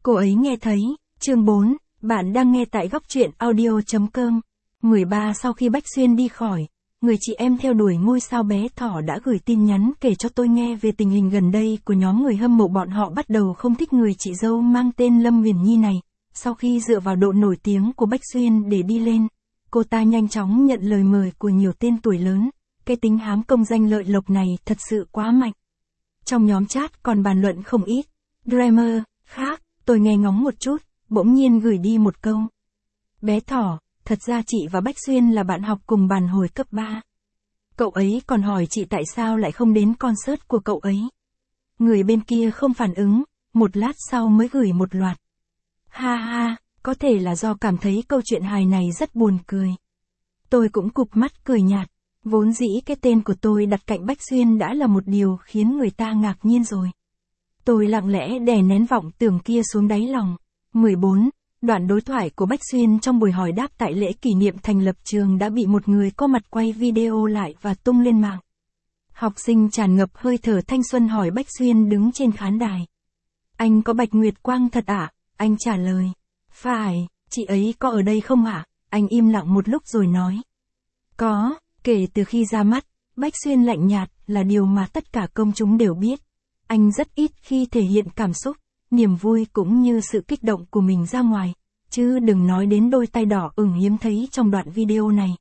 Cô ấy nghe thấy, chương 4, bạn đang nghe tại góc truyện audio.com. 13 Sau khi Bách Xuyên đi khỏi, người chị em theo đuổi ngôi sao bé thỏ đã gửi tin nhắn kể cho tôi nghe về tình hình gần đây của nhóm người hâm mộ bọn họ bắt đầu không thích người chị dâu mang tên Lâm Huyền Nhi này. Sau khi dựa vào độ nổi tiếng của Bách Xuyên để đi lên, cô ta nhanh chóng nhận lời mời của nhiều tên tuổi lớn. Cái tính hám công danh lợi lộc này thật sự quá mạnh. Trong nhóm chat còn bàn luận không ít. Dreamer khác, tôi nghe ngóng một chút, bỗng nhiên gửi đi một câu. Bé thỏ, thật ra chị và Bách Xuyên là bạn học cùng bàn hồi cấp 3. Cậu ấy còn hỏi chị tại sao lại không đến concert của cậu ấy. Người bên kia không phản ứng, một lát sau mới gửi một loạt. Ha ha, có thể là do cảm thấy câu chuyện hài này rất buồn cười. Tôi cũng cụp mắt cười nhạt, vốn dĩ cái tên của tôi đặt cạnh Bách Xuyên đã là một điều khiến người ta ngạc nhiên rồi. Tôi lặng lẽ đè nén vọng tưởng kia xuống đáy lòng. 14. Đoạn đối thoại của Bách Xuyên trong buổi hỏi đáp tại lễ kỷ niệm thành lập trường đã bị một người có mặt quay video lại và tung lên mạng. Học sinh tràn ngập hơi thở thanh xuân hỏi Bách Xuyên đứng trên khán đài. Anh có Bạch Nguyệt Quang thật ạ? Anh trả lời. Phải, chị ấy có ở đây không ạ? Anh im lặng một lúc rồi nói. Có, kể từ khi ra mắt, Bách Xuyên lạnh nhạt là điều mà tất cả công chúng đều biết. Anh rất ít khi thể hiện cảm xúc, niềm vui cũng như sự kích động của mình ra ngoài, chứ đừng nói đến đôi tay đỏ ửng hiếm thấy trong đoạn video này.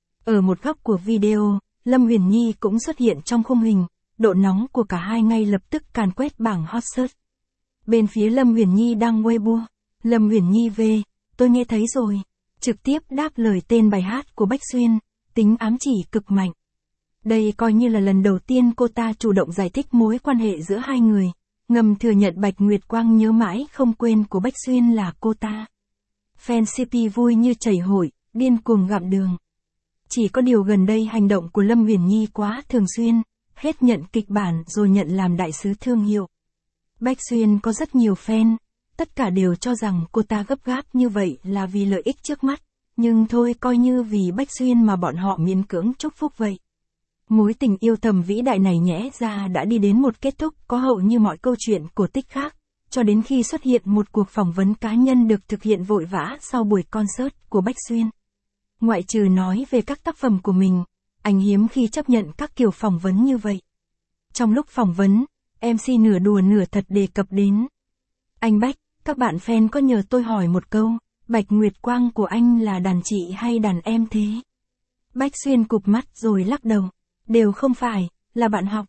Ở một góc của video, Lâm Huyền Nhi cũng xuất hiện trong khung hình, độ nóng của cả hai ngay lập tức càn quét bảng hot search. Bên phía Lâm Huyền Nhi đang Weibo, Lâm Huyền Nhi về, tôi nghe thấy rồi, trực tiếp đáp lời tên bài hát của Bách Xuyên, tính ám chỉ cực mạnh. Đây coi như là lần đầu tiên cô ta chủ động giải thích mối quan hệ giữa hai người, ngầm thừa nhận Bạch Nguyệt Quang nhớ mãi không quên của Bách Xuyên là cô ta. Fan CP vui như chảy hội, điên cuồng gặm đường. Chỉ có điều gần đây hành động của Lâm Huyền Nhi quá thường xuyên, hết nhận kịch bản rồi nhận làm đại sứ thương hiệu. Bách Xuyên có rất nhiều fan, tất cả đều cho rằng cô ta gấp gáp như vậy là vì lợi ích trước mắt, nhưng thôi coi như vì Bách Xuyên mà bọn họ miễn cưỡng chúc phúc vậy. Mối tình yêu thầm vĩ đại này nhẽ ra đã đi đến một kết thúc có hậu như mọi câu chuyện cổ tích khác, cho đến khi xuất hiện một cuộc phỏng vấn cá nhân được thực hiện vội vã sau buổi concert của Bách Xuyên. Ngoại trừ nói về các tác phẩm của mình, anh hiếm khi chấp nhận các kiểu phỏng vấn như vậy. Trong lúc phỏng vấn, MC nửa đùa nửa thật đề cập đến. Anh Bách, các bạn fan có nhờ tôi hỏi một câu, Bạch Nguyệt Quang của anh là đàn chị hay đàn em thế? Bách Xuyên cụp mắt rồi lắc đầu. Đều không phải, là bạn học.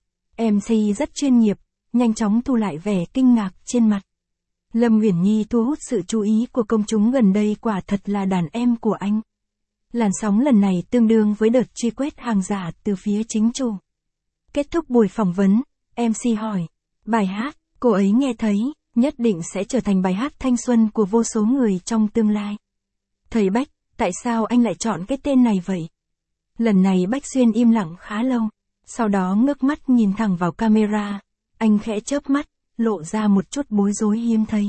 MC rất chuyên nghiệp, nhanh chóng thu lại vẻ kinh ngạc trên mặt. Lâm Huyền Nhi thu hút sự chú ý của công chúng gần đây quả thật là đàn em của anh. Làn sóng lần này tương đương với đợt truy quét hàng giả từ phía chính chủ. Kết thúc buổi phỏng vấn, MC hỏi, bài hát, cô ấy nghe thấy, nhất định sẽ trở thành bài hát thanh xuân của vô số người trong tương lai. Thầy Bách, tại sao anh lại chọn cái tên này vậy? Lần này Bách Xuyên im lặng khá lâu, sau đó ngước mắt nhìn thẳng vào camera, anh khẽ chớp mắt, lộ ra một chút bối rối hiếm thấy.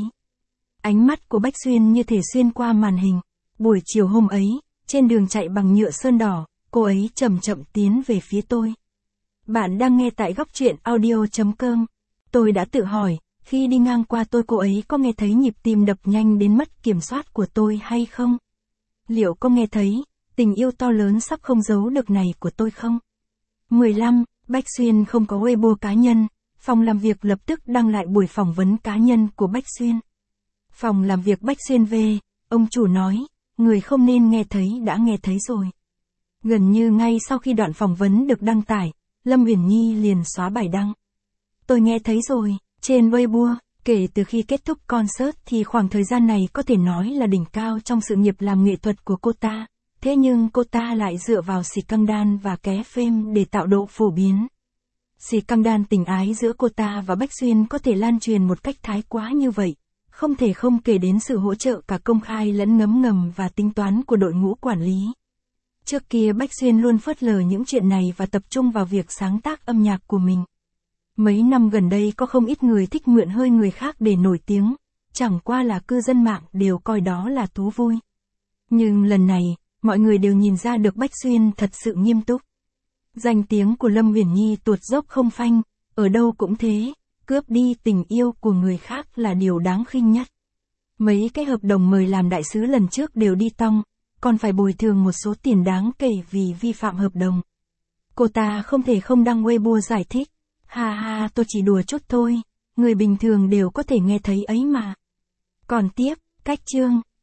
Ánh mắt của Bách Xuyên như thể xuyên qua màn hình. Buổi chiều hôm ấy, trên đường chạy bằng nhựa sơn đỏ, cô ấy chậm chậm tiến về phía tôi. Bạn đang nghe tại góc truyện audio.com. Tôi đã tự hỏi, khi đi ngang qua tôi cô ấy có nghe thấy nhịp tim đập nhanh đến mất kiểm soát của tôi hay không? Liệu có nghe thấy tình yêu to lớn sắp không giấu được này của tôi không? 15. Bách Xuyên không có Weibo cá nhân, phòng làm việc lập tức đăng lại buổi phỏng vấn cá nhân của Bách Xuyên. Phòng làm việc Bách Xuyên về, ông chủ nói, người không nên nghe thấy đã nghe thấy rồi. Gần như ngay sau khi đoạn phỏng vấn được đăng tải, Lâm Huyền Nhi liền xóa bài đăng. Tôi nghe thấy rồi, trên Weibo, kể từ khi kết thúc concert thì khoảng thời gian này có thể nói là đỉnh cao trong sự nghiệp làm nghệ thuật của cô ta. Thế nhưng cô ta lại dựa vào scandal và ké phim để tạo độ phổ biến. Scandal tình ái giữa cô ta và Bách Xuyên có thể lan truyền một cách thái quá như vậy, không thể không kể đến sự hỗ trợ cả công khai lẫn ngấm ngầm và tính toán của đội ngũ quản lý. Trước kia Bách Xuyên luôn phớt lờ những chuyện này và tập trung vào việc sáng tác âm nhạc của mình. Mấy năm gần đây có không ít người thích mượn hơi người khác để nổi tiếng, chẳng qua là cư dân mạng đều coi đó là thú vui. Nhưng lần này, mọi người đều nhìn ra được Bách Xuyên thật sự nghiêm túc. Danh tiếng của Lâm Huyền Nhi tuột dốc không phanh, ở đâu cũng thế, cướp đi tình yêu của người khác là điều đáng khinh nhất. Mấy cái hợp đồng mời làm đại sứ lần trước đều đi tong, còn phải bồi thường một số tiền đáng kể vì vi phạm hợp đồng. Cô ta không thể không đăng Weibo giải thích. Ha ha, tôi chỉ đùa chút thôi, người bình thường đều có thể nghe thấy ấy mà. Còn tiếp, cách chương.